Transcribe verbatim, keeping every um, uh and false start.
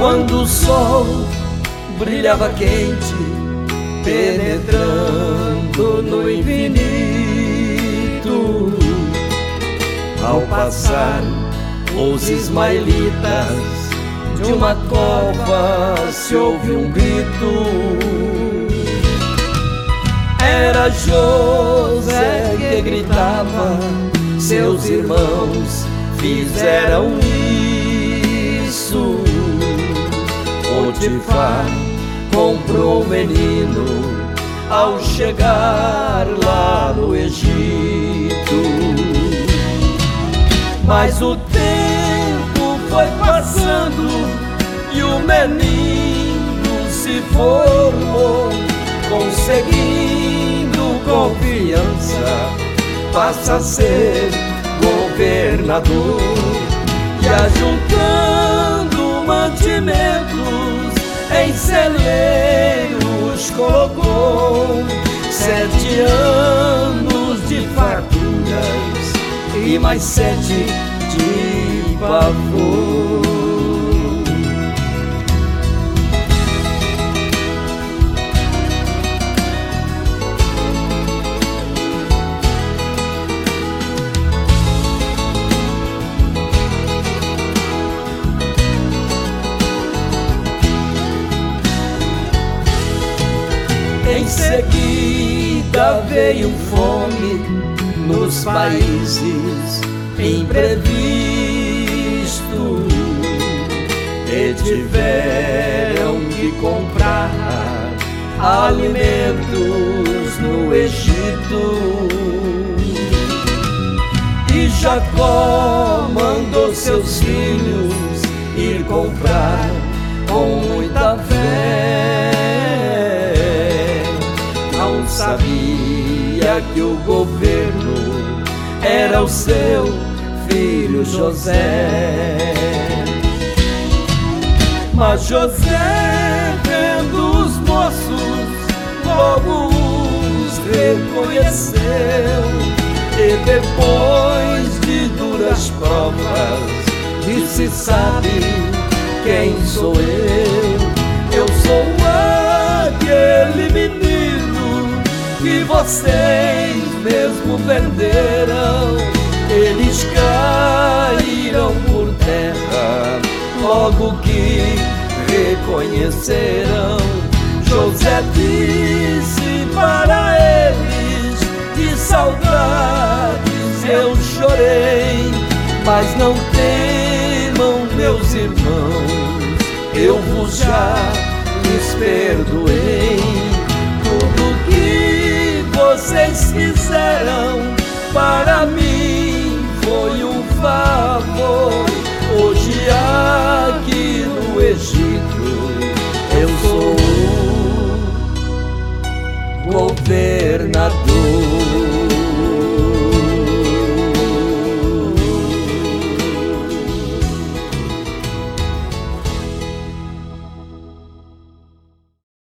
quando o sol brilhava quente, penetrando no infinito. Ao passar os ismaelitas, de uma cova se ouve um grito. Era José que gritava, seus irmãos fizeram isso. Potifar comprou o menino ao chegar lá no Egito. Mas o tempo foi passando e o menino se formou, conseguindo confiança, passa a ser governador. E ajuntando mantimentos em celeiros colocou, sete anos de farturas e mais sete de pavor. Em seguida veio fome nos países imprevistos e tiveram que comprar alimentos no Egito. E Jacó mandou seus filhos ir comprar com muita fé. Não sabia que o governo era o seu filho José. Mas José, vendo os moços, logo os reconheceu. E depois de duras provas, disse: sabe quem sou eu? Eu sou aquele menino que vocês mesmo venderam. Eles caíram por terra logo que reconheceram. José disse para eles: de saudades eu chorei, mas não temam, meus irmãos, eu vos já lhes perdoei. Tudo que vocês fizeram para mim foi um favor. Hoje aqui no Egito eu sou o governador.